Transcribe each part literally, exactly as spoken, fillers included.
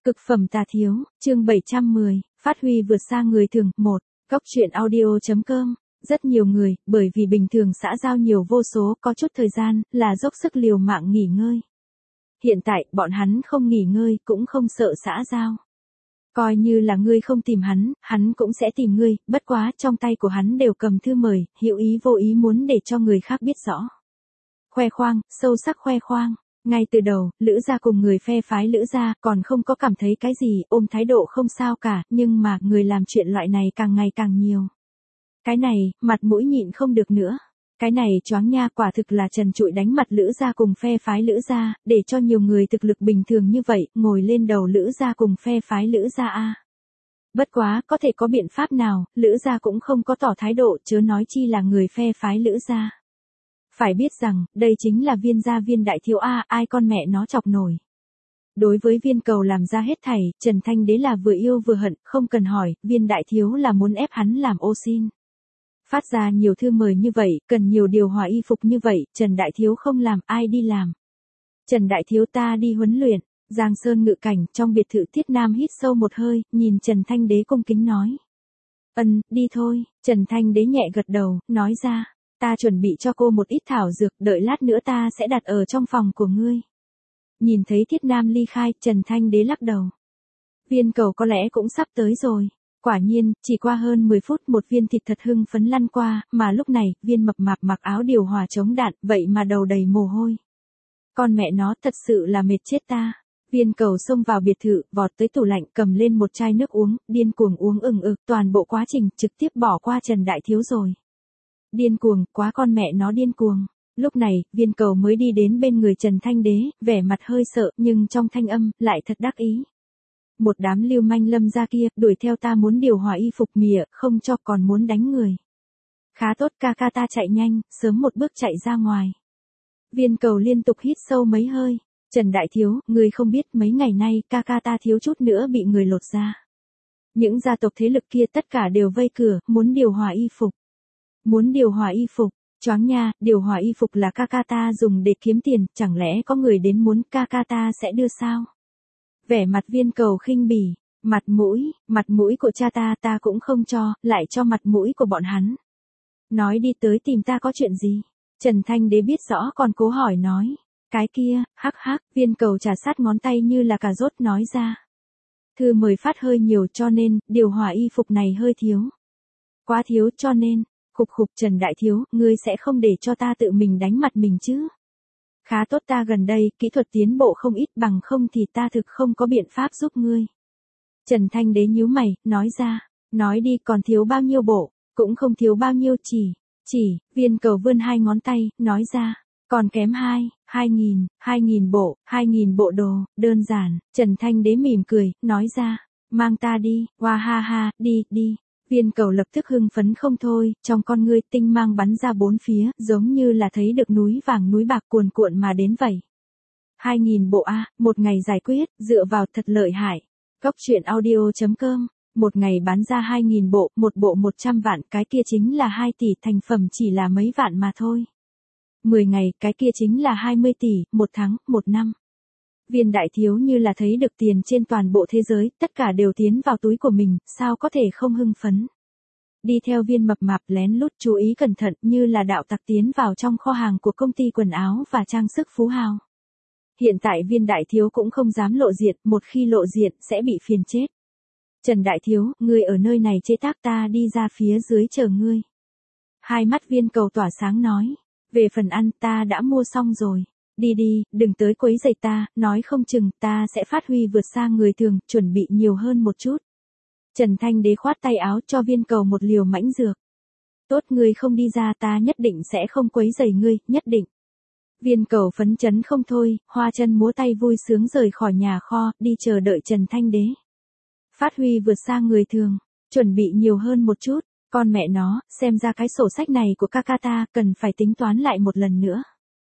Cực phẩm tà thiếu, chương bảy trăm mười, phát huy vượt xa người thường. Một. Góc truyện audio chấm com. Rất nhiều người, bởi vì bình thường xã giao nhiều vô số, có chút thời gian, là dốc sức liều mạng nghỉ ngơi. Hiện tại, bọn hắn không nghỉ ngơi, cũng không sợ xã giao. Coi như là ngươi không tìm hắn, hắn cũng sẽ tìm ngươi, bất quá trong tay của hắn đều cầm thư mời, hữu ý vô ý muốn để cho người khác biết rõ. Khoe khoang, sâu sắc khoe khoang. Ngay từ đầu, Lữ gia cùng người phe phái Lữ gia còn không có cảm thấy cái gì, ôm thái độ không sao cả, nhưng mà người làm chuyện loại này càng ngày càng nhiều. Cái này, mặt mũi nhịn không được nữa. Cái này choáng nha, quả thực là trần trụi đánh mặt Lữ gia cùng phe phái Lữ gia, để cho nhiều người thực lực bình thường như vậy, ngồi lên đầu Lữ gia cùng phe phái Lữ gia a. Bất quá, có thể có biện pháp nào, Lữ gia cũng không có tỏ thái độ, chớ nói chi là người phe phái Lữ gia. Phải biết rằng, đây chính là Viên gia Viên đại thiếu a, ai con mẹ nó chọc nổi. Đối với Viên cầu làm ra hết thảy, Trần Thanh Đế là vừa yêu vừa hận, không cần hỏi, Viên đại thiếu là muốn ép hắn làm ô xin. Phát ra nhiều thư mời như vậy, cần nhiều điều hòa y phục như vậy, Trần đại thiếu không làm, ai đi làm. Trần đại thiếu ta đi huấn luyện. Giang Sơn ngự cảnh, trong biệt thự Tiết Nam hít sâu một hơi, nhìn Trần Thanh Đế cung kính nói. Ân, đi thôi. Trần Thanh Đế nhẹ gật đầu, nói ra. Ta chuẩn bị cho cô một ít thảo dược, đợi lát nữa ta sẽ đặt ở trong phòng của ngươi. Nhìn thấy Thiết Nam ly khai, Trần Thanh Đế lắc đầu. Viên cầu có lẽ cũng sắp tới rồi. Quả nhiên, chỉ qua hơn mười phút một viên thịt thật hưng phấn lăn qua, mà lúc này, viên mập mạp mặc áo điều hòa chống đạn, vậy mà đầu đầy mồ hôi. Con mẹ nó thật sự là mệt chết ta. Viên cầu xông vào biệt thự, vọt tới tủ lạnh cầm lên một chai nước uống, điên cuồng uống ừng ực, toàn bộ quá trình trực tiếp bỏ qua Trần Đại Thiếu rồi. Điên cuồng, quá con mẹ nó điên cuồng. Lúc này, viên cầu mới đi đến bên người Trần Thanh Đế, vẻ mặt hơi sợ, nhưng trong thanh âm, lại thật đắc ý. Một đám lưu manh Lâm gia kia, đuổi theo ta muốn điều hòa y phục mỉa, không cho còn muốn đánh người. Khá tốt, ca ca ta chạy nhanh, sớm một bước chạy ra ngoài. Viên cầu liên tục hít sâu mấy hơi. Trần Đại Thiếu, người không biết mấy ngày nay, ca ca ta thiếu chút nữa bị người lột ra. Những gia tộc thế lực kia tất cả đều vây cửa, muốn điều hòa y phục. Muốn điều hòa y phục, choáng nha, điều hòa y phục là ca ca ta dùng để kiếm tiền, chẳng lẽ có người đến muốn ca ca ta sẽ đưa sao? Vẻ mặt viên cầu khinh bỉ, mặt mũi, mặt mũi của cha ta ta cũng không cho, lại cho mặt mũi của bọn hắn. Nói đi tới tìm ta có chuyện gì? Trần Thanh Đế biết rõ còn cố hỏi nói. Cái kia, hắc hắc, viên cầu trà sát ngón tay như là cà rốt nói ra. Thư mời phát hơi nhiều cho nên, điều hòa y phục này hơi thiếu. Quá thiếu cho nên, khục khục Trần Đại Thiếu, ngươi sẽ không để cho ta tự mình đánh mặt mình chứ. Khá tốt ta gần đây, kỹ thuật tiến bộ không ít bằng không thì ta thực không có biện pháp giúp ngươi. Trần Thanh Đế nhíu mày, nói ra, nói đi còn thiếu bao nhiêu bộ, cũng không thiếu bao nhiêu chỉ, chỉ, viên cầu vươn hai ngón tay, nói ra. Còn kém hai, hai nghìn, hai nghìn bộ, hai nghìn bộ đồ, đơn giản, Trần Thanh Đế mỉm cười, nói ra, mang ta đi, hoa ha ha, đi, đi. Viên cầu lập tức hưng phấn không thôi, trong con ngươi tinh mang bắn ra bốn phía, giống như là thấy được núi vàng núi bạc cuồn cuộn mà đến vậy. Hai nghìn bộ A, một ngày giải quyết, dựa vào thật lợi hại. Góc truyện audio chấm com, một ngày bán ra hai nghìn bộ, một bộ một trăm vạn, cái kia chính là hai tỷ, thành phẩm chỉ là mấy vạn mà thôi. mười ngày, cái kia chính là hai mươi tỷ, một tháng, một năm. Viên đại thiếu như là thấy được tiền trên toàn bộ thế giới, tất cả đều tiến vào túi của mình, sao có thể không hưng phấn. Đi theo viên mập mạp lén lút chú ý cẩn thận như là đạo tặc tiến vào trong kho hàng của công ty quần áo và trang sức Phú Hào. Hiện tại viên đại thiếu cũng không dám lộ diện, một khi lộ diện sẽ bị phiền chết. Trần Đại Thiếu, ngươi ở nơi này chế tác ta đi ra phía dưới chờ ngươi. Hai mắt viên cầu tỏa sáng nói. Về phần ăn ta đã mua xong rồi. Đi đi, đừng tới quấy rầy ta, nói không chừng ta sẽ phát huy vượt xa người thường, chuẩn bị nhiều hơn một chút. Trần Thanh Đế khoát tay áo cho viên cầu một liều mãnh dược. Tốt ngươi không đi ra ta nhất định sẽ không quấy rầy ngươi, nhất định. Viên cầu phấn chấn không thôi, hoa chân múa tay vui sướng rời khỏi nhà kho, đi chờ đợi Trần Thanh Đế. Phát huy vượt xa người thường, chuẩn bị nhiều hơn một chút. Con mẹ nó, xem ra cái sổ sách này của ca ca ta cần phải tính toán lại một lần nữa.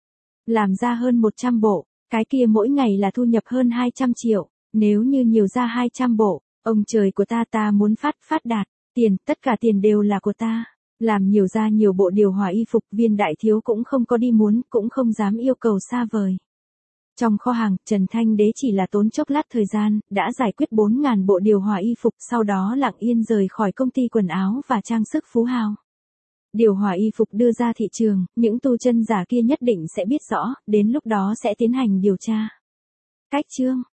Làm ra hơn một trăm bộ, cái kia mỗi ngày là thu nhập hơn hai trăm triệu, nếu như nhiều ra hai trăm bộ, ông trời của ta ta muốn phát phát đạt, tiền, tất cả tiền đều là của ta. Làm nhiều ra nhiều bộ điều hòa y phục, viên đại thiếu cũng không có đi muốn, cũng không dám yêu cầu xa vời. Trong kho hàng, Trần Thanh Đế chỉ là tốn chốc lát thời gian, đã giải quyết bốn nghìn bộ điều hòa y phục, sau đó lặng yên rời khỏi công ty quần áo và trang sức Phú Hào. Điều hòa y phục đưa ra thị trường, những tu chân giả kia nhất định sẽ biết rõ, đến lúc đó sẽ tiến hành điều tra. Cách chương